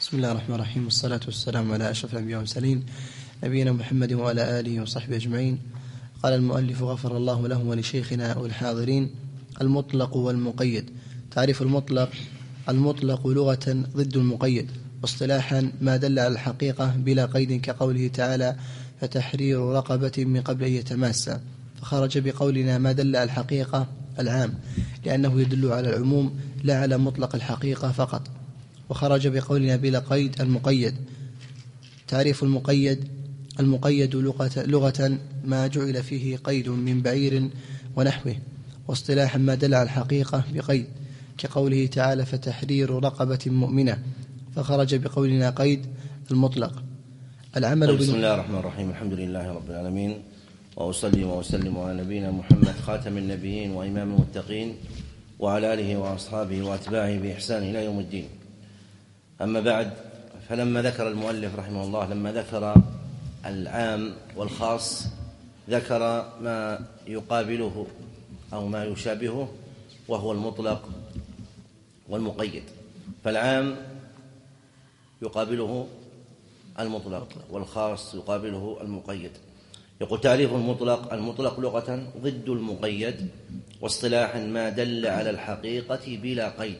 بسم الله الرحمن الرحيم، والصلاة والسلام على أشرف الأنبياء والمرسلين نبينا محمد وعلى آله وصحبه أجمعين. قال المؤلف غفر الله له ولشيخنا والحاضرين: المطلق والمقيد. تعريف المطلق: المطلق لغة ضد المقيد، واصطلاحا ما دل على الحقيقة بلا قيد، كقوله تعالى: فتحرير رقبة من قبل أن يتماسا. فخرج بقولنا ما دل على الحقيقة العام، لأنه يدل على العموم لا على مطلق الحقيقة فقط. وخرج بقولنا بلا قيد المقيد. تعريف المقيد: المقيد لغة ما جعل فيه قيد من بعير ونحوه، واصطلاحا ما دل على الحقيقة بقيد، كقوله تعالى: فتحرير رقبة مؤمنة. فخرج بقولنا قيد المطلق. العمل بسم الله الرحمن الرحيم. الحمد لله رب العالمين، وأصلي وأسلم على نبينا محمد خاتم النبيين وإمام المتقين، وعلى آله وأصحابه وأتباعه بإحسان إلى يوم الدين. أما بعد، فلما ذكر المؤلف رحمه الله لما ذكر العام والخاص ذكر ما يقابله أو ما يشابهه، وهو المطلق والمقيد. فالعام يقابله المطلق، والخاص يقابله المقيد. يقول: تعريف المطلق: المطلق لغة ضد المقيد، واصطلاحا ما دل على الحقيقة بلا قيد.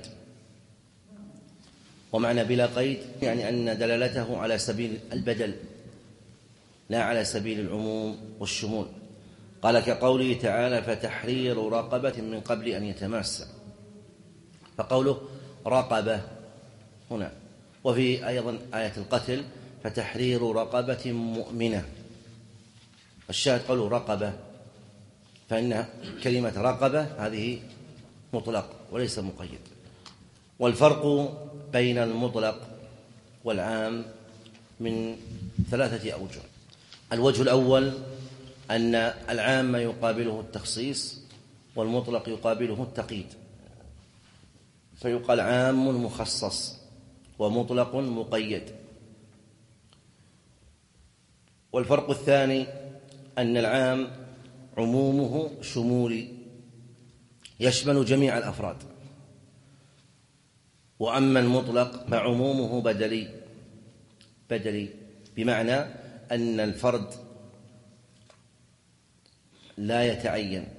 ومعنى بلا قيد يعني أن دلالته على سبيل البدل لا على سبيل العموم والشمول. قال كقوله تعالى: فتحرير رقبة من قبل أن يتماسا. فقوله رقبة هنا، وفي أيضا آية القتل: فتحرير رقبة مؤمنة. الشاهد قالوا رقبة، فإن كلمة رقبة هذه مطلق وليس مقيد. والفرق بين المطلق والعام من 3 أوجه. الوجه الأول أن العام يقابله التخصيص، والمطلق يقابله التقييد، فيقال عام مخصص ومطلق مقيد. والفرق الثاني أن العام عمومه شمولي يشمل جميع الأفراد، وأما المطلق فعمومه بدلي، بمعنى أن الفرد لا يتعين.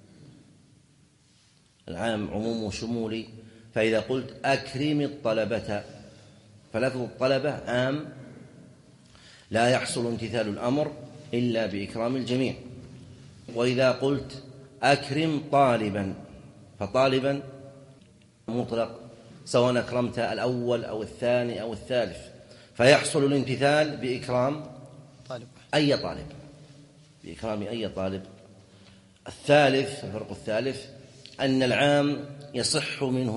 العام عمومه شمولي، فإذا قلت أكرم الطلبة، فلفظ الطلبة عام لا يحصل امتثال الأمر إلا بإكرام الجميع. وإذا قلت أكرم طالبا، فطالبا مطلق، سواء أكرمت الأول أو الثاني أو الثالث، فيحصل الامتثال بإكرام أي طالب، بإكرام أي طالب. الثالث، الفرق الثالث، أن العام يصح منه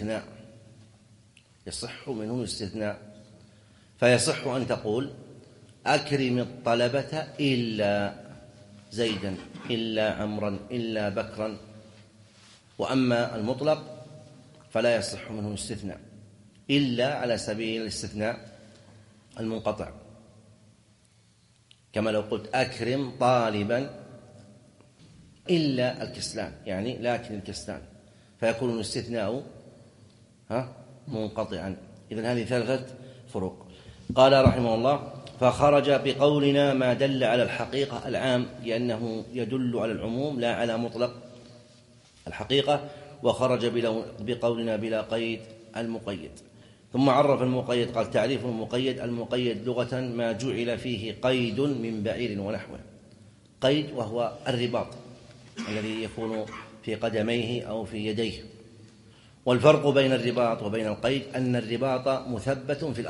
الاستثناء، فيصح أن تقول أكرم الطلبة إلا زيدا إلا عمرا إلا بكرا. وأما المطلق فلا يصح منه الاستثناء إلا على سبيل الاستثناء المنقطع، كما لو قلت أكرم طالبا إلا الكسلان، يعني لكن الكسلان، فيكون الاستثناء منقطعا. إذن هذه 3 فروق. قال رحمه الله: فخرج بقولنا ما دل على الحقيقة العام، لأنه يدل على العموم لا على مطلق الحقيقة. وخرج بقولنا بلا قيد المقيد. ثم عرف المقيد، قال: تعريف المقيد: المقيد لغة ما جعل فيه قيد من بعير ونحوه. قيد وهو الرباط الذي يكون في قدميه أو في يديه. والفرق بين الرباط وبين القيد أن الرباط مثبت في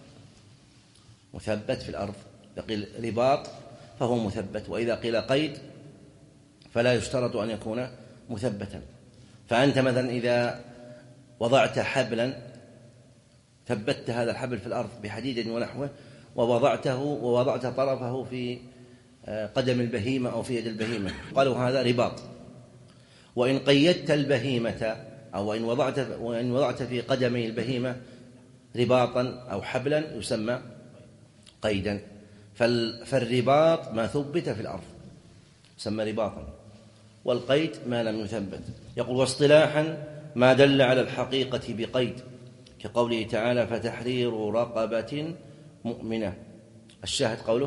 الأرض، قيل رباط فهو مثبت، وإذا قيل قيد فلا يشترط أن يكون مثبتا. فأنت مثلا إذا وضعت حبلا، ثبتت هذا الحبل في الأرض بحديد ونحوه، ووضعت طرفه في قدم البهيمة أو في يد البهيمة، قالوا هذا رباط. وإن قيدت البهيمة أو وإن وضعت في قدمي البهيمة رباطا أو حبلا يسمى قيدا. فالرباط ما ثبت في الأرض يسمى رباطا، والقيد ما لم يثبت. يقول: واصطلاحا ما دل على الحقيقة بقيد، كقوله تعالى فتحرير رقبة مؤمنة. الشاهد قوله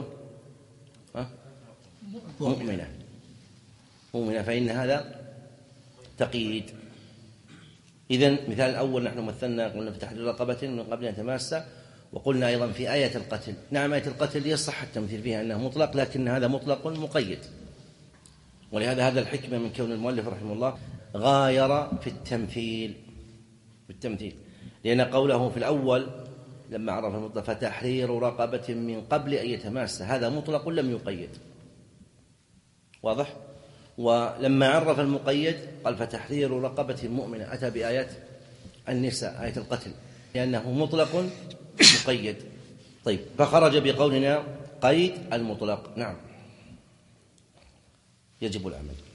مؤمنة فإن هذا تقييد. إذن مثال الأول نحن مثلنا قلنا فتحرير رقبة من قبل أن تماسة، وقلنا أيضا في آية القتل. نعم آية القتل يصح التمثيل فيها أنه مطلق، لكن هذا مطلق مقيد، ولهذا هذا الحكمة من كون المؤلف رحمه الله غاير في التمثيل، لأن قوله في الأول لما عرف المطلق فتحرير رقبة من قبل أن يتماسة هذا مطلق لم يقيد، واضح؟ ولما عرف المقيد قال فتحرير رقبة مؤمنة، أتى بآية النساء آية القتل لأنه مطلق مقيد. طيب، فخرج بقولنا قيد المطلق. نعم. يجب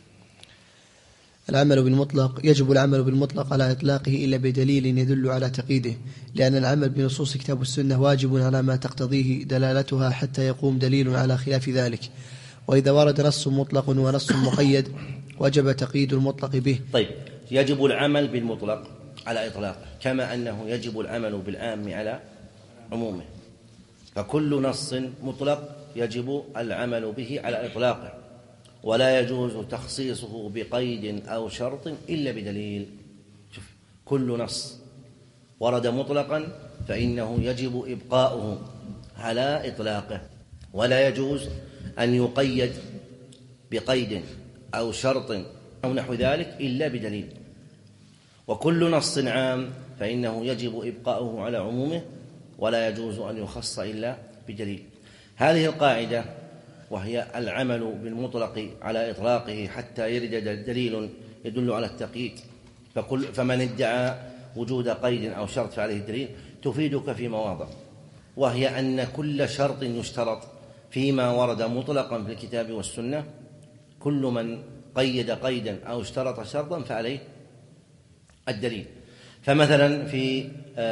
العمل بالمطلق على إطلاقه إلا بدليل يدل على تقييده، لأن العمل بنصوص كتاب والسنة واجب على ما تقتضيه دلالتها حتى يقوم دليل على خلاف ذلك. وإذا ورد نص مطلق ونص مقيد وجب تقييد المطلق به. طيب، يجب العمل بالمطلق على إطلاقه كما أنه يجب العمل بالعام على عمومه، فكل نص مطلق يجب العمل به على إطلاقه، ولا يجوز تخصيصه بقيد أو شرط إلا بدليل. شوف، كل نص ورد مطلقا فإنه يجب إبقاؤه على إطلاقه، ولا يجوز أن يقيد بقيد أو شرط أو نحو ذلك إلا بدليل. وكل نص عام فإنه يجب إبقاؤه على عمومه، ولا يجوز أن يخص إلا بدليل. هذه القاعدة وهي العمل بالمطلق على إطلاقه حتى يرد دليل يدل على التقييد، فمن ادعى وجود قيد أو شرط فعليه الدليل، تفيدك في مواضع، وهي أن كل شرط يشترط فيما ورد مطلقا في الكتاب والسنة، كل من قيد قيدا أو اشترط شرطا فعليه الدليل. فمثلا في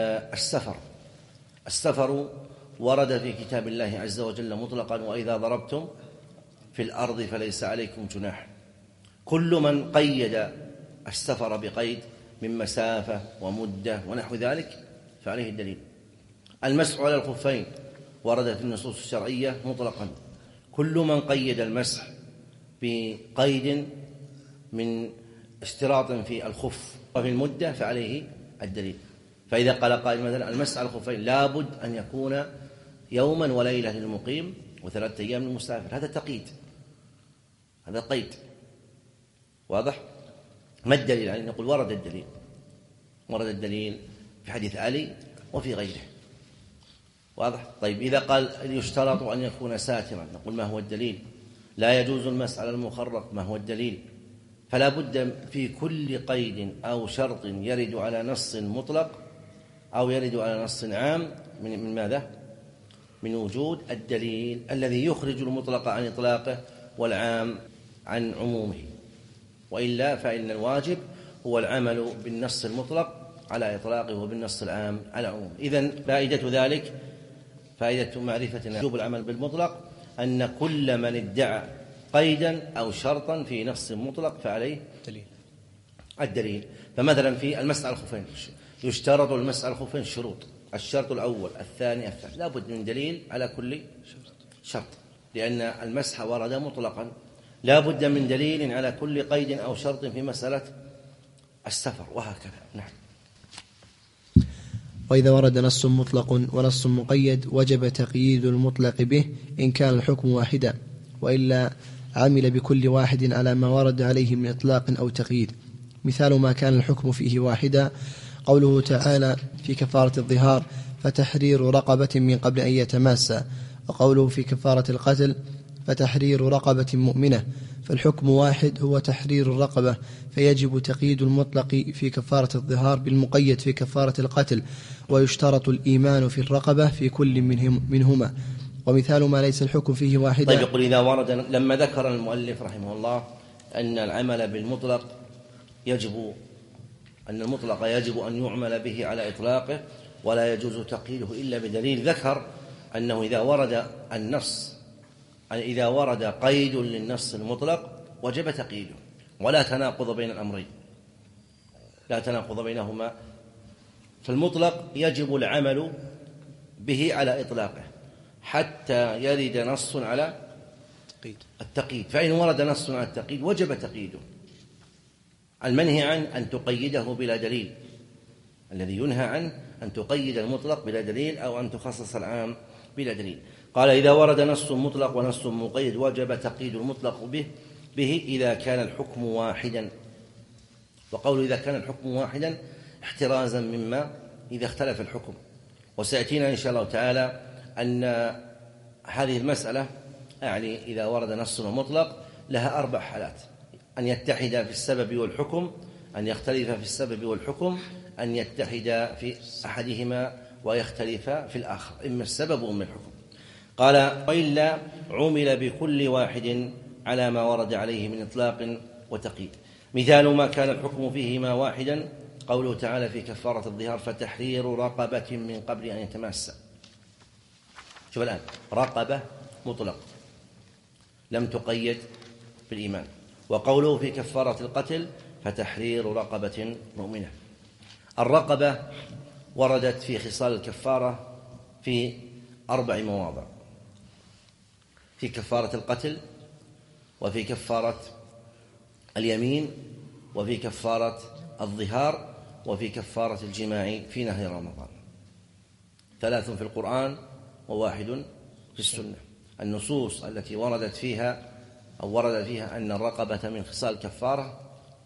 السفر ورد في كتاب الله عز وجل مطلقا وإذا ضربتم في الأرض فليس عليكم جناح. كل من قيد السفر بقيد من مسافة ومدة ونحو ذلك فعليه الدليل. المسح على الخفين ورد في النصوص الشرعية مطلقا، كل من قيد المسح بقيد من اشتراط في الخف وفي المدة فعليه الدليل. فإذا قال قائل مثلا المسح على الخفين لابد أن يكون يوما وليلة للمقيم و3 أيام للمسافر، هذا تقييد، هذا قيد، واضح؟ ما الدليل؟ يعني نقول ورد الدليل في حديث علي وفي غيره، واضح؟ طيب، إذا قال يشترط أن يكون ساترا، نقول ما هو الدليل؟ لا يجوز المسح على المخرق، ما هو الدليل؟ فلا بد في كل قيد أو شرط يرد على نص مطلق أو يرد على نص عام من ماذا؟ من وجود الدليل الذي يخرج المطلق عن إطلاقه والعام عن عمومه، وإلا فإن الواجب هو العمل بالنص المطلق على إطلاقه وبالنص العام على عمومه. إذن فائدة ذلك، فائدة معرفة وجوب العمل بالمطلق، أن كل من ادعى قيدا أو شرطا في نص مطلق فعليه الدليل. فمثلا في المسح على الخفين يشترط المسح على الخفين شروط، الشرط الأول الثاني الثالث، لا بد من دليل على كل شرط، لأن المسح ورد مطلقا، لا بد من دليل على كل قيد أو شرط في مسألة السفر، وهكذا. نعم. وإذا ورد نص مطلق ونص مقيد وجب تقييد المطلق به إن كان الحكم واحدا، وإلا عمل بكل واحد على ما ورد عليه من إطلاق أو تقييد. مثال ما كان الحكم فيه واحدا قوله تعالى في كفارة الظهار فتحرير رقبة من قبل أن يتماسى، وقوله في كفارة القتل فتحرير رقبة مؤمنة، فالحكم واحد هو تحرير الرقبة، فيجب تقييد المطلق في كفارة الظهار بالمقيد في كفارة القتل، ويشترط الإيمان في الرقبة في كل منهما. ومثال ما ليس الحكم فيه واحدا. طيب، يقول إذا ورد، لما ذكر المؤلف رحمه الله أن العمل بالمطلق أن المطلق يجب أن يعمل به على إطلاقه ولا يجوز تقييده إلا بدليل، ذكر أنه إذا ورد قيد للنص المطلق وجب تقييده، ولا تناقض بين الأمرين، لا تناقض بينهما فالمطلق يجب العمل به على إطلاقه حتى يرد نص على التقييد، فإن ورد نص على التقييد وجب تقييده. المنهي عن أن تقيده بلا دليل، الذي ينهى عنه أن تقيد المطلق بلا دليل أو أن تخصص العام بلا دليل. قال إذا ورد نص مطلق ونص مقيد وجب تقييد المطلق به إذا كان الحكم واحدا. وقول إذا كان الحكم واحدا احترازا مما إذا اختلف الحكم. وسيأتينا إن شاء الله تعالى أن هذه المسألة أعني إذا ورد نص مطلق لها 4 حالات: أن يتحد في السبب والحكم، أن يختلف في السبب والحكم، أن يتحد في أحدهما ويختلف في الآخر، إما السبب وإما الحكم. قال وإلا عمل بكل واحد على ما ورد عليه من إطلاق وتقييد. مثال ما كان الحكم فيهما واحدا قوله تعالى في كفارة الظهار فتحرير رقبة من قبل أن يتماسا. شوف الآن، رقبة مطلق لم تقيد بالإيمان. وقوله في كفارة القتل فتحرير رقبة مؤمنة. الرقبة وردت في خصال الكفارة في 4 مواضع: في كفارة القتل، وفي كفارة اليمين، وفي كفارة الظهار، وفي كفارة الجماع في نهر رمضان. 3 في القرآن و1 في السنة. النصوص التي وردت فيها أن الرقبة من خصال الكفارة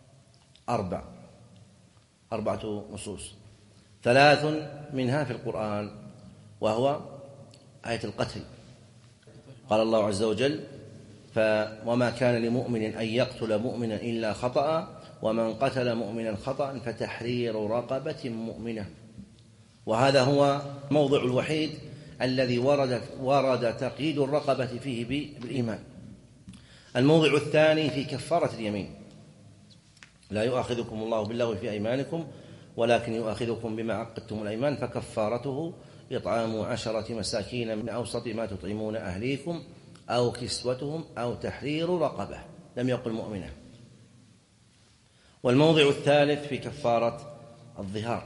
4 نصوص، 3 منها في القرآن، وهو آية القتل. قال الله عز وجل وما كان لمؤمن أن يقتل مؤمنا إلا خطأ ومن قتل مؤمنا خطأ فتحرير رقبة مؤمنة. وهذا هو الموضع الوحيد الذي ورد تقييد الرقبة فيه بالإيمان. الموضع الثاني في كفارة اليمين: لا يؤاخذكم الله باللغو في أيمانكم ولكن يؤاخذكم بما عقدتم الأيمان فكفارته إطعام 10 مساكين من أوسط ما تطعمون أهليكم أو كسوتهم أو تحرير رقبة. لم يقل مؤمنة. والموضع الثالث في كفارة الظهار،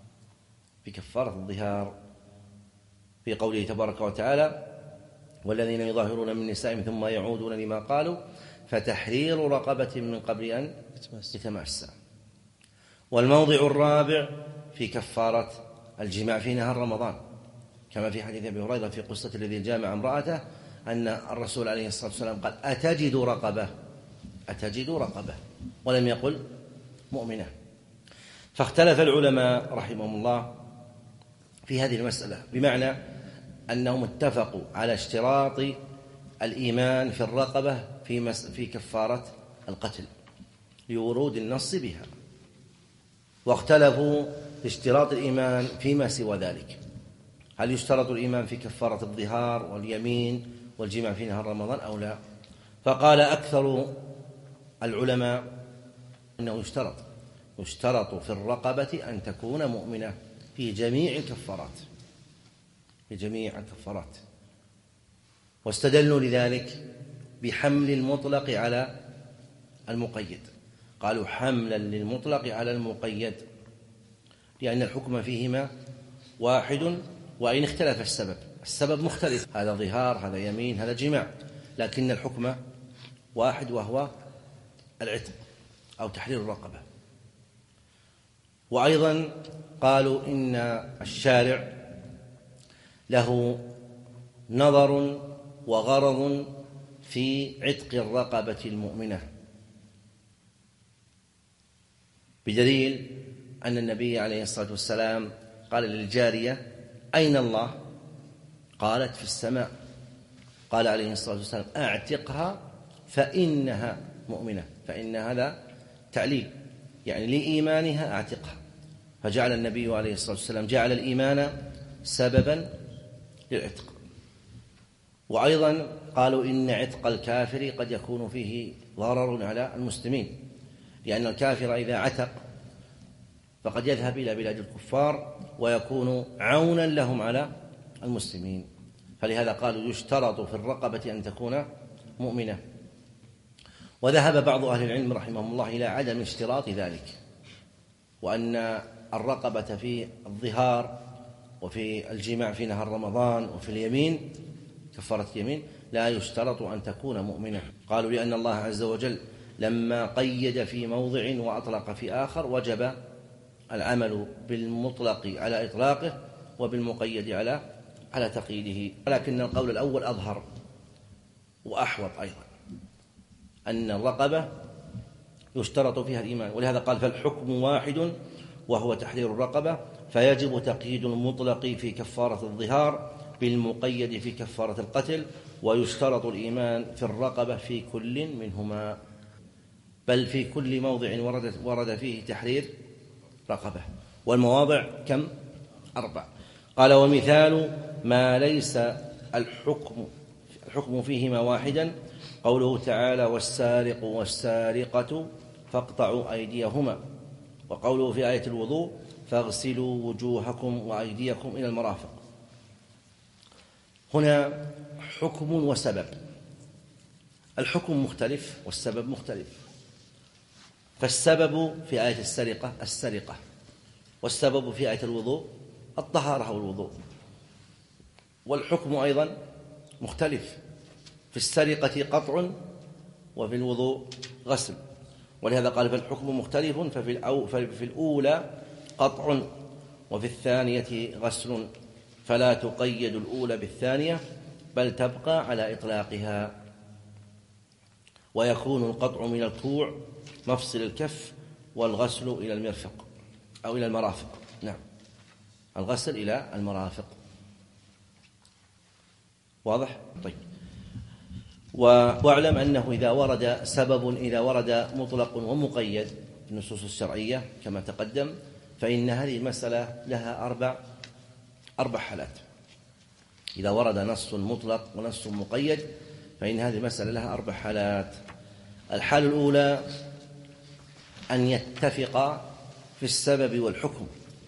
في قوله تبارك وتعالى والذين يظاهرون من نسائهم ثم يعودون لما قالوا فتحرير رقبة من قبل أن يتماسا. والموضع الرابع في كفارة الجماع في نهار رمضان، كما في حديث أبي هريرة في قصة الذي جامع امرأته أن الرسول عليه الصلاة والسلام قال أتجد رقبة ولم يقل مؤمنة. فاختلف العلماء رحمهم الله في هذه المسألة، بمعنى أنهم اتفقوا على اشتراط الإيمان في الرقبة في كفارة القتل لورود النص بها، واختلفوا في اشتراط الإيمان فيما سوى ذلك. هل يشترط الإيمان في كفارة الظهار واليمين والجماع في نهار رمضان أو لا؟ فقال أكثر العلماء أنه يشترط في الرقبة أن تكون مؤمنة في جميع الكفارات. واستدلوا لذلك بحمل المطلق على المقيد. قالوا حملا للمطلق على المقيد لأن الحكم فيهما واحد، وإن اختلف السبب مختلف، هذا ظهار، هذا يمين، هذا جماع، لكن الحكم واحد وهو العتق أو تحرير الرقبة. وأيضا قالوا إن الشارع له نظر وغرض في عتق الرقبة المؤمنة، بدليل أن النبي عليه الصلاة والسلام قال للجارية أين الله؟ قالت في السماء. قال عليه الصلاة والسلام أعتقها فإنها مؤمنة، فإن هذا تعليل يعني لإيمانها أعتقها. فجعل النبي عليه الصلاة والسلام جعل الإيمان سببا للعتق. وأيضا قالوا إن عتق الكافر قد يكون فيه ضرر على المسلمين، لأن الكافر إذا عتق فقد يذهب إلى بلاد الكفار ويكون عونا لهم على المسلمين. فلهذا قالوا يشترط في الرقبة أن تكون مؤمنة. وذهب بعض أهل العلم رحمهم الله إلى عدم اشتراط ذلك، وأن الرقبة في الظهار وفي الجماع في نهار رمضان وفي اليمين كفارة اليمين لا يشترط أن تكون مؤمنة. قالوا لأن الله عز وجل لما قيد في موضع وأطلق في آخر وجب العمل بالمطلق على إطلاقه وبالمقيد على تقييده، ولكن القول الأول أظهر وأحوط أيضا، أن الرقبة يشترط فيها الإيمان، ولهذا قال فالحكم واحد وهو تحرير الرقبة، فيجب تقييد المطلق في كفارة الظهار بالمقيد في كفارة القتل، ويشترط الإيمان في الرقبة في كل منهما، بل في كل موضع ورد فيه تحرير رقبة. والمواضع كم؟ 4. قال ومثال ما ليس الحكم فيهما واحدا قوله تعالى والسارق والسارقة فاقطعوا أيديهما، وقوله في آية الوضوء فاغسلوا وجوهكم وأيديكم إلى المرافق. هنا حكم وسبب، الحكم مختلف والسبب مختلف. فالسبب في آية السرقة، والسبب في آية الوضوء الطهارة والوضوء، والحكم أيضا مختلف، في السرقة قطع وفي الوضوء غسل، ولهذا قال فالحكم مختلف، ففي الأولى قطع وفي الثانية غسل، فلا تقيد الأولى بالثانية بل تبقى على إطلاقها. ويكون القطع من الكوع مفصل الكف، والغسل إلى المرفق أو إلى المرافق. نعم، الغسل إلى المرافق. واضح؟ طيب. واعلم أنه إذا ورد سبب، إذا ورد مطلق ومقيد في النصوص الشرعية كما تقدم، فإن هذه المسألة لها أربع حالات. إذا ورد نص مطلق ونص مقيد فإن هذه المسألة لها 4 حالات. الحالة الأولى أن يتفق في السبب والحكم،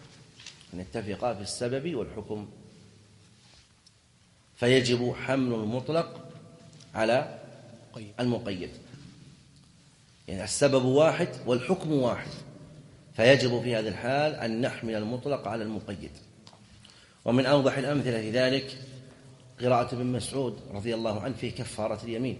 فيجب حمل المطلق على المقيد، يعني السبب واحد والحكم واحد، فيجب في هذه الحال أن نحمل المطلق على المقيد. ومن أوضح الأمثلة في ذلك قراءة ابن مسعود رضي الله عنه في كفارة اليمين: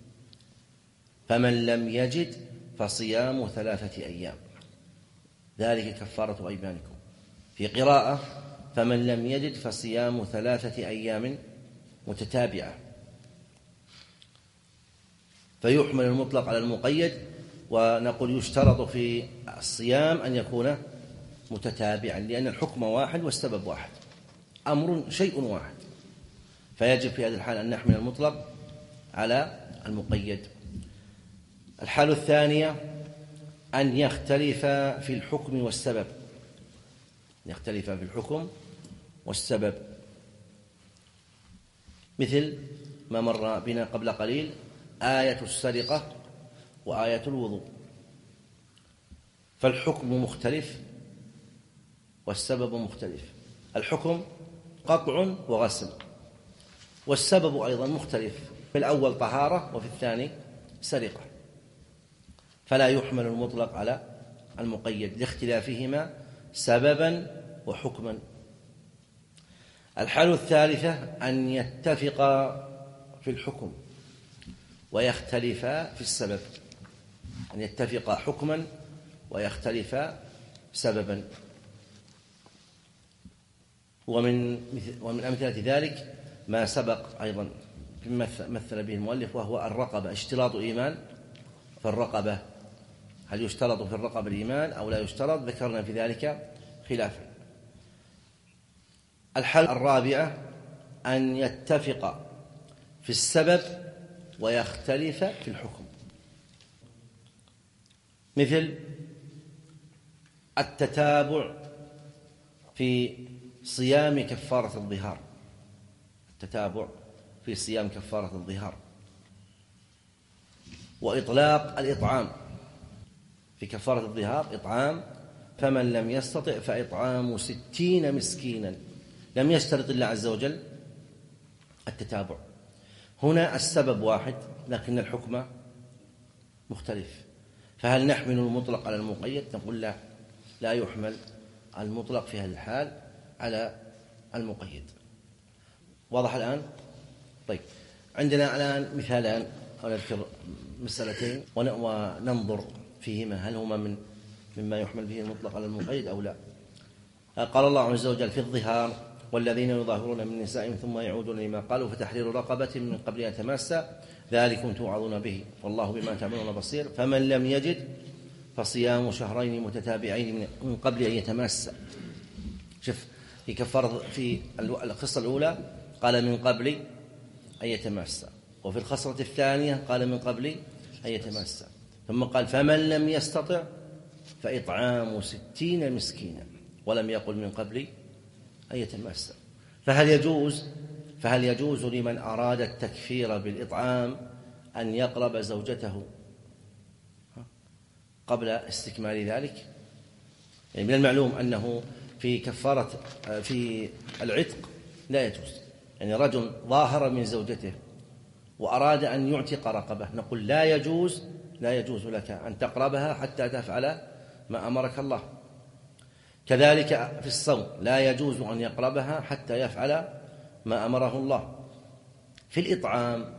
فمن لم يجد فصيام 3 أيام، ذلك كفارة أيمانكم. في قراءة: فمن لم يجد فصيام 3 أيام متتابعة، فيحمل المطلق على المقيد. ونقول يشترط في الصيام أن يكون متتابعا، لأن الحكم واحد والسبب واحد، شيء واحد، فيجب في هذه الحالة أن نحمل المطلق على المقيد. الحالة الثانية أن يختلف في الحكم والسبب، مثل ما مر بنا قبل قليل آية السرقة وآية الوضوء، فالحكم مختلف والسبب مختلف. الحكم قطع وغسل، والسبب أيضا مختلف، في الأول طهارة وفي الثاني سرقة، فلا يحمل المطلق على المقيد لاختلافهما سببا وحكما. الحالة الثالثة أن يتفقا في الحكم ويختلفا في السبب، أن يتفقا حكما ويختلفا سببا. ومن أمثلة ذلك ما سبق أيضا مثل به المؤلف، وهو الرقبة، اشتراط إيمان فالرقبة، هل يشترط في الرقبة الإيمان أو لا يشترط؟ ذكرنا في ذلك خلافا. الحالة الرابعة أن يتفق في السبب ويختلف في الحكم، مثل التتابع في صيام كفارة الظهار، وإطلاق الإطعام في كفارة الظهار، إطعام فمن لم يستطع فإطعام 60 مسكينا، لم يشترط الله عز وجل التتابع. هنا السبب واحد لكن الحكم مختلف، فهل نحمل المطلق على المقيد؟ نقول لا يحمل المطلق في هذه الحال على المقيد. واضح الآن؟ طيب، عندنا الآن مثالان، ونذكر مسألتين وننظر فيهما هل هما مما يحمل به المطلق على المقيد أو لا. قال الله عز وجل في الظهار: والذين يظاهرون من نسائهم ثم يعودون لما قالوا فتحرير رقبة من قبل أن يتماسا ذلكم توعظون به والله بما تعملون بصير فمن لم يجد فصيام شهرين متتابعين من قبل أن يتماسا. شوف، في كفارة في القصة الأولى قال من قبل أن يتماسا، وفي الخصلة الثانية قال من قبل أن يتماسا، ثم قال فمن لم يستطع فإطعام 60 مسكينا، ولم يقل من قبل أن يتماسا. فهل يجوز لمن أراد التكفير بالإطعام أن يقرب زوجته قبل استكمال ذلك؟ يعني من المعلوم أنه في كفارة في العتق لا يجوز، يعني رجل ظاهر من زوجته وأراد أن يعتق رقبة، نقول لا يجوز لك أن تقربها حتى تفعل ما أمرك الله. كذلك في الصوم لا يجوز أن يقربها حتى يفعل ما أمره الله. في الإطعام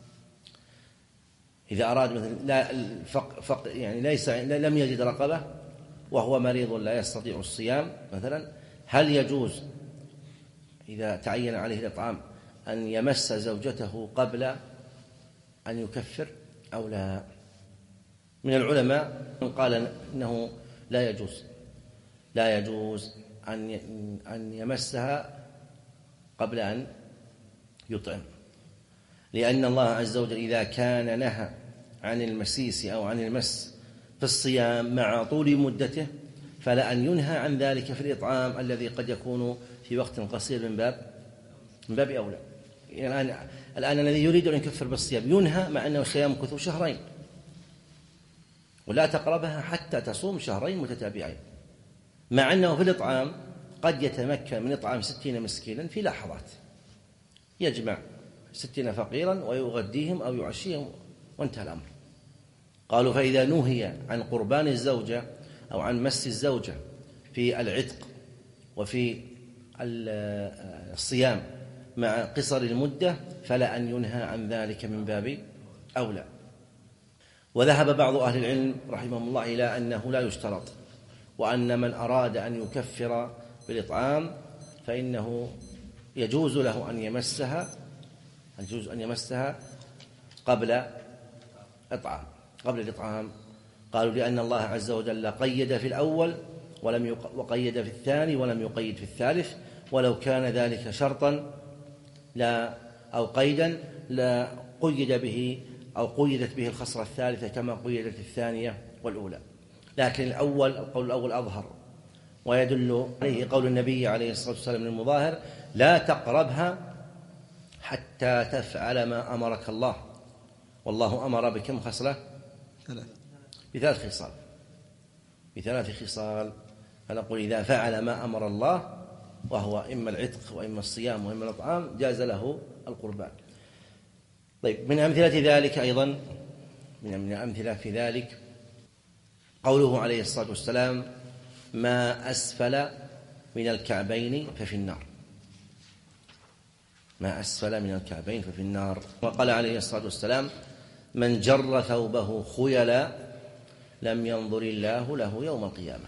إذا أراد مثلا يعني لم يجد رقبة وهو مريض لا يستطيع الصيام مثلا، هل يجوز إذا تعين عليه الإطعام أن يمس زوجته قبل أن يكفر أو لا؟ من العلماء من قال إنه لا يجوز أن يمسها قبل أن يطعم، لأن الله عز وجل إذا كان نهى عن المسيس أو عن المس في الصيام مع طول مدته فلا أن ينهى عن ذلك في الإطعام الذي قد يكون في وقت قصير من باب أولى. يعني الآن الذي يريد أن يكفر بالصيام ينهى مع أنه سيمكث شهرين، ولا تقربها حتى تصوم شهرين متتابعين، مع أنه في الإطعام قد يتمكن من إطعام 60 مسكينا في لحظات، يجمع 60 فقيرا ويغديهم أو يعشيهم وانتهى الأمر. قالوا فإذا نهي عن قربان الزوجة أو عن مس الزوجة في العتق وفي الصيام مع قصر المدة فلا أن ينهى عن ذلك من باب أولى. وذهب بعض أهل العلم رحمهم الله إلى أنه لا يشترط، وأن من أراد أن يكفر بالإطعام فإنه يجوز له أن يمسها قبل الإطعام. قالوا لأن الله عز وجل قيد في الأول وقيد في الثاني ولم يقيد في الثالث، ولو كان ذلك شرطا أو قيدا لا قيد به أو قيدت به الخصلة الثالثة كما قيدت الثانية والأولى. لكن القول الأول أظهر، ويدل عليه قول النبي عليه الصلاة والسلام للمظاهر: لا تقربها حتى تفعل ما أمرك الله، والله أمر بكم خصلة؟ بثلاث خصال. فنقول إذا فعل ما أمر الله وهو إما العتق وإما الصيام وإما الإطعام جاز له القربان. طيب، من أمثلة ذلك أيضا من أمثلة في ذلك قوله عليه الصلاة والسلام: ما أسفل من الكعبين ففي النار. ما أسفل من الكعبين ففي النار. وقال عليه الصلاة والسلام: من جر ثوبه خيلا لم ينظر الله له يوم القيامة.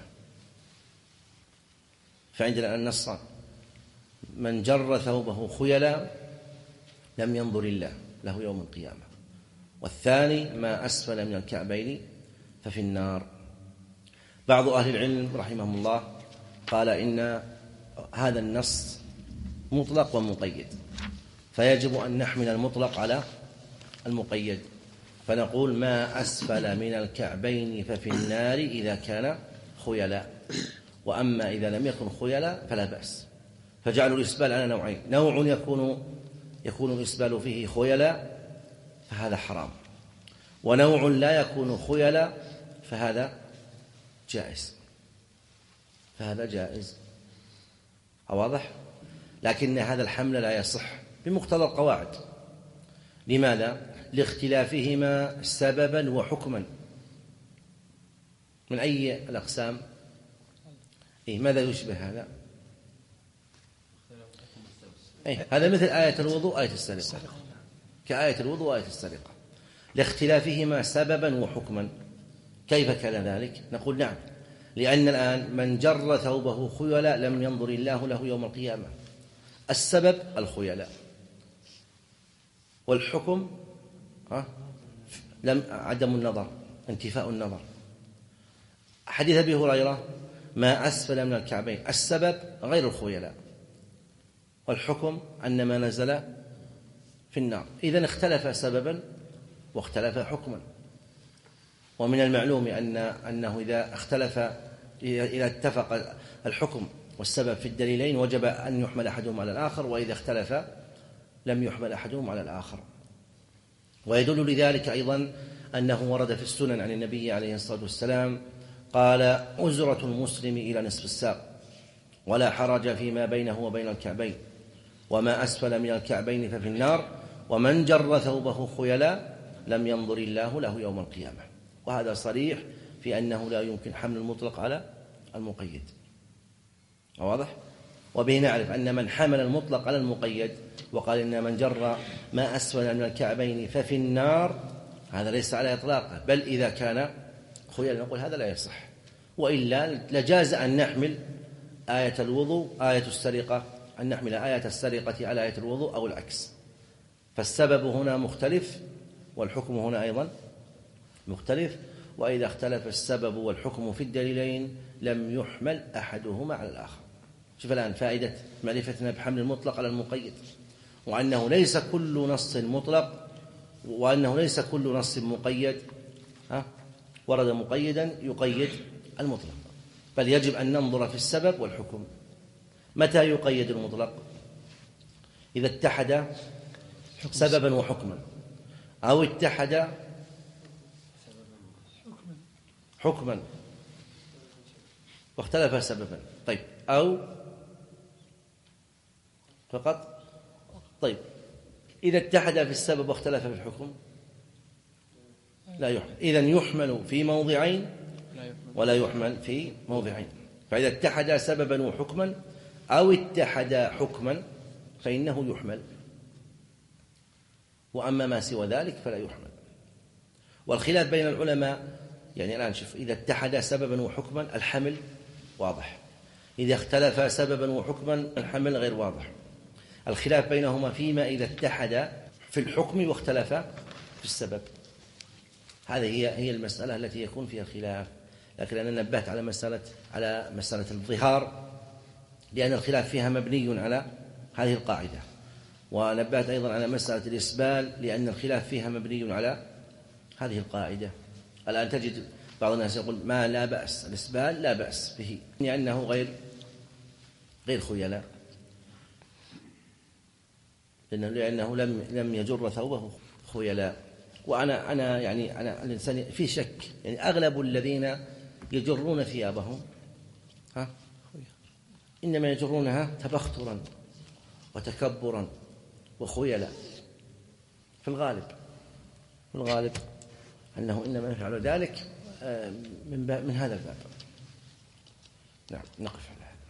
فعندنا النص: من جر ثوبه خيلا لم ينظر الله له يوم القيامة. والثاني: ما أسفل من الكعبين ففي النار. بعض أهل العلم رحمهم الله قال إن هذا النص مطلق ومقيد، فيجب أن نحمل المطلق على المقيد، فنقول: ما أسفل من الكعبين ففي النار إذا كان خيلا، وأما إذا لم يكن خيلا فلا بأس. فجعلوا الإسبال على نوعين: نوع يكون الإسبال فيه خيلا فهذا حرام، ونوع لا يكون خيلا فهذا جائز. واضح؟ لكن هذا الحمل لا يصح بمقتضى القواعد. لماذا؟ لاختلافهما سببا وحكما. من أي الأقسام؟ ماذا يشبه هذا؟ هذا مثل آية الوضوء آية السرقة، كآية الوضوء وآية السرقة لاختلافهما سببا وحكما. كيف كان ذلك؟ نقول نعم، لأن الآن من جر ثوبه خيلاء لم ينظر الله له يوم القيامة. السبب الخيلاء، والحكم عدم النظر، انتفاء النظر. حديث أبي هريرة ما أسفل من الكعبين، السبب غير الخيلاء، والحكم أن ما نزل في النار. إذن اختلف سببا واختلف حكما. ومن المعلوم أنه إذا اتفق الحكم والسبب في الدليلين وجب أن يحمل أحدهما على الآخر، وإذا اختلف لم يحمل أحدهما على الآخر. ويدل لذلك أيضا أنه ورد في السنن عن النبي عليه الصلاة والسلام قال: أزرة المسلم إلى نصف الساق، ولا حرج فيما بينه وبين الكعبين، وما أسفل من الكعبين ففي النار، ومن جر ثوبه خيلاء لم ينظر الله له يوم القيامة. وهذا صريح في أنه لا يمكن حمل المطلق على المقيد. واضح؟ وبه نعرف أن من حمل المطلق على المقيد وقال إن من جر ما أسفل من الكعبين ففي النار، هذا ليس على إطلاقه، بل إذا كان خيلاء نقول هذا لا يصح. وإلا لجاز أن نحمل آية الوضوء آية السرقة، أن نحمل آية السرقة على آية الوضوء أو العكس. فالسبب هنا مختلف والحكم هنا أيضا مختلف. وإذا اختلف السبب والحكم في الدليلين لم يحمل أحدهما على الآخر. شوف الآن فائدة معرفتنا بحمل المطلق على المقيد، وأنه ليس كل نص مطلق، وأنه ليس كل نص مقيد ورد مقيدا يقيد المطلق، بل يجب أن ننظر في السبب والحكم. متى يقيد المطلق؟ إذا اتحد سببا وحكما، أو اتحد حكما واختلف سببا. طيب، أو فقط. طيب، إذا اتحد في السبب واختلف في الحكم لا يحمل. إذن يحمل في موضعين ولا يحمل في موضعين. فإذا اتحد سببا وحكما أو اتحد حكما فإنه يحمل، وأما ما سوى ذلك فلا يحمل. والخلاف بين العلماء يعني الآن شوف، إذا اتحد سببا وحكما الحمل واضح، إذا اختلف سببا وحكما الحمل غير واضح. الخلاف بينهما فيما إذا اتحد في الحكم واختلف في السبب. هذه هي المسألة التي يكون فيها الخلاف. لكن أنا نبهت على مسألة الظهار لأن الخلاف فيها مبني على هذه القاعدة، ونبهت أيضا على مسألة الإسبال لأن الخلاف فيها مبني على هذه القاعدة. الآن تجد بعض الناس يقول ما لا بأس، الإسبال لا بأس به لأنه غير خيلاء، لأنه لم يجر ثوبه خيلاء. وأنا يعني أنا الإنسان في شك، يعني أغلب الذين يجرون ثيابهم إنما يجرونها تبخترا وتكبرا وخيلاء. في الغالب أنه إنما يفعل ذلك من هذا الباب. نعم، نقف على هذا.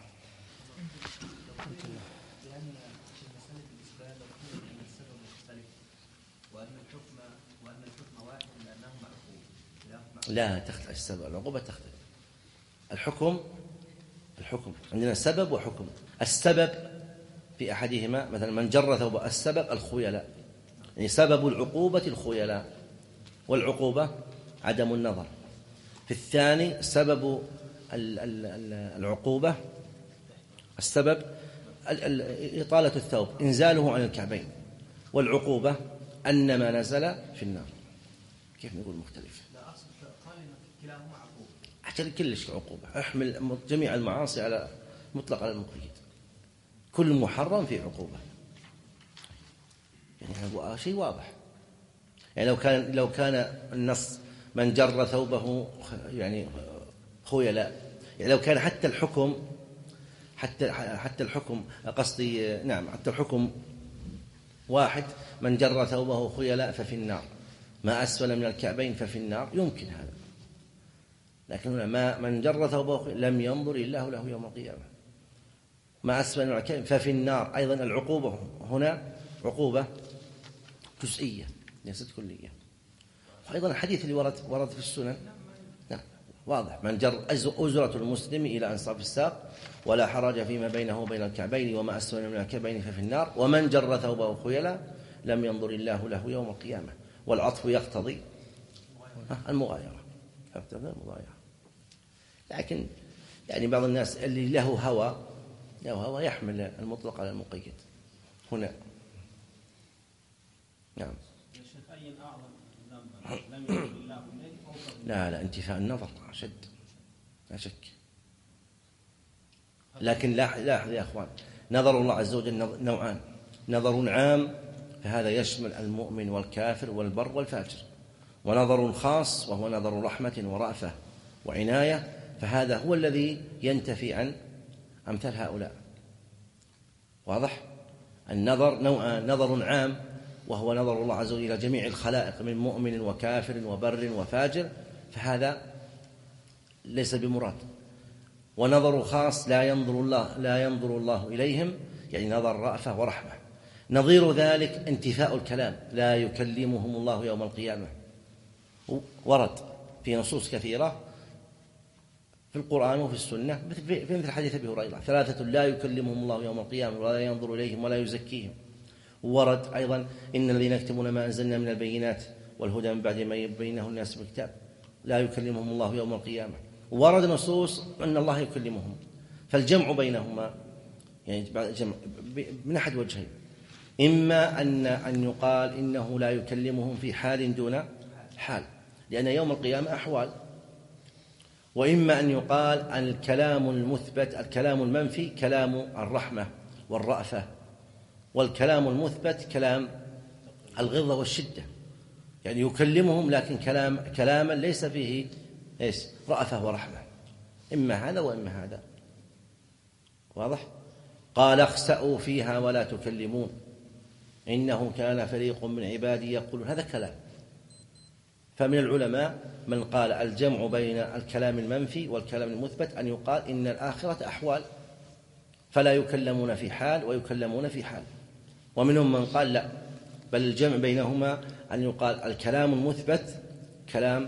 لا تختلف السبب، العقوبة تختلف. الحكم عندنا سبب وحكم. السبب في أحدهما مثلا من جر ثوبه، السبب الخيلاء، يعني سبب العقوبة الخيلاء، والعقوبة عدم النظر. في الثاني سبب العقوبة السبب إطالة الثوب، إنزاله عن الكعبين، والعقوبة أن ما نزل في النار. كيف نقول مختلف؟ أحتل كلش عقوبة، أحمل جميع المعاصي على مطلق على المقيد، كل محرم في عقوبة. يعني شيء واضح. يعني لو كان النص من جر ثوبه يعني خيلاء، يعني لو كان حتى الحكم قصدي نعم حتى الحكم واحد، من جر ثوبه خيلاء ففي النار، ما أسفل من الكعبين ففي النار، يمكن هذا. لكن هنا من جر ثوبه لم ينظر الله له يوم القيامة. ما أسفل من الكعبين ففي النار. أيضا العقوبة هنا عقوبة جزئية ليست كلية. وأيضا الحديث اللي ورد في السنن واضح: من جر أزرة المسلم إلى أنصاف الساق ولا حرج فيما بينه وبين الكعبين وما أسفل من الكعبين ففي النار، ومن جر ثوبه خيلا لم ينظر الله له يوم القيامة. والعطف يقتضي المغايرة. لكن يعني بعض الناس اللي له هوى يحمل المطلق على المقيد هنا. نعم. يا شيخ أي أعظم ذنب لم يغفر الله إليه؟ لا انتفاء النظر أشد لا شك. لكن لاحظ يا أخوان، نظر الله عز وجل نوعان: نظر عام فهذا يشمل المؤمن والكافر والبر والفاجر، ونظر خاص وهو نظر رحمة ورأفة وعناية، فهذا هو الذي ينتفي عن أمثال هؤلاء. واضح؟ النظر نوعان: نظر عام وهو نظر الله عز وجل إلى جميع الخلائق من مؤمن وكافر وبر وفاجر، فهذا ليس بمراد. ونظر خاص لا ينظر الله إليهم، يعني نظر رأفة ورحمة. نظير ذلك انتفاء الكلام: لا يكلمهم الله يوم القيامة. ورد في نصوص كثيرة في القرآن وفي السنة في مثل حديث أبي هريرة: 3 لا يكلمهم الله يوم القيامة ولا ينظر إليهم ولا يزكيهم. ورد أيضا: إن الذين يكتمون ما أنزلنا من البينات والهدى من بعد ما يبينه الناس بالكتاب لا يكلمهم الله يوم القيامة. ورد نصوص أن الله يكلمهم. فالجمع بينهما يعني جمع من أحد وجهين: إما أن يقال إنه لا يكلمهم في حال دون حال، لأن يوم القيامة أحوال، وإما أن يقال الكلام المثبت الكلام المنفي كلام الرحمة والرأفة، والكلام المثبت كلام الغلظة والشدة، يعني يكلمهم لكن كلاما ليس فيه رأفة ورحمة. إما هذا وإما هذا. واضح؟ قال: اخسأوا فيها ولا تكلمون إنه كان فريق من عبادي يقولون. هذا كلام. فمن العلماء من قال الجمع بين الكلام المنفي والكلام المثبت أن يقال إن الآخرة أحوال، فلا يكلمون في حال ويكلمون في حال. ومنهم من قال لا، بل الجمع بينهما أن يقال الكلام المثبت كلام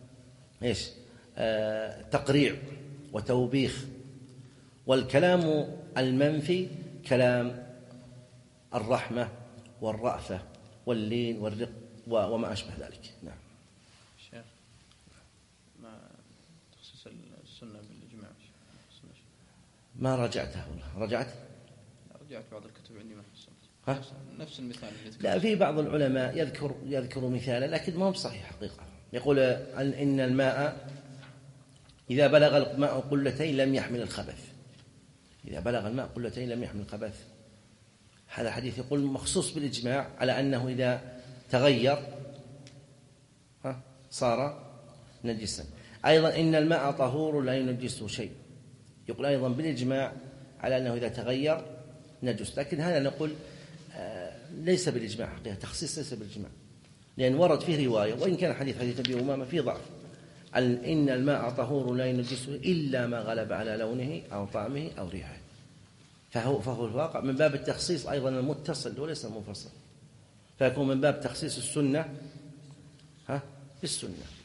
تقريع وتوبيخ، والكلام المنفي كلام الرحمة والرأفة واللين والرق وما أشبه ذلك. نعم. شيخ، ما تخصيص السنة بالإجماع؟ ما رجعتها والله. رجعت بعض الكتب عندي ما حصلت نفس المثال اللي لا، في بعض العلماء يذكر مثالا لكن ما هو صحيح حقيقة. يقول إن الماء إذا بلغ الماء قلتين لم يحمل الخبث. إذا بلغ الماء قلتين لم يحمل الخبث. هذا حديث يقول مخصوص بالإجماع على أنه إذا تغير صار نجسا. أيضا إن الماء طهور لا ينجسه شيء. يقول أيضا بالإجماع على أنه إذا تغير نجس. لكن هذا نقول ليس بالإجماع حقيقة، تخصيص ليس بالإجماع، لأن ورد فيه رواية، وإن كان حديث أبي أمامة فيه ضعف: إن الماء طهور لا ينجسه إلا ما غلب على لونه أو طعمه أو ريحه. فهو الواقع من باب التخصيص أيضا المتصل وليس المنفصل، فيكون من باب تخصيص السنة بالسنة.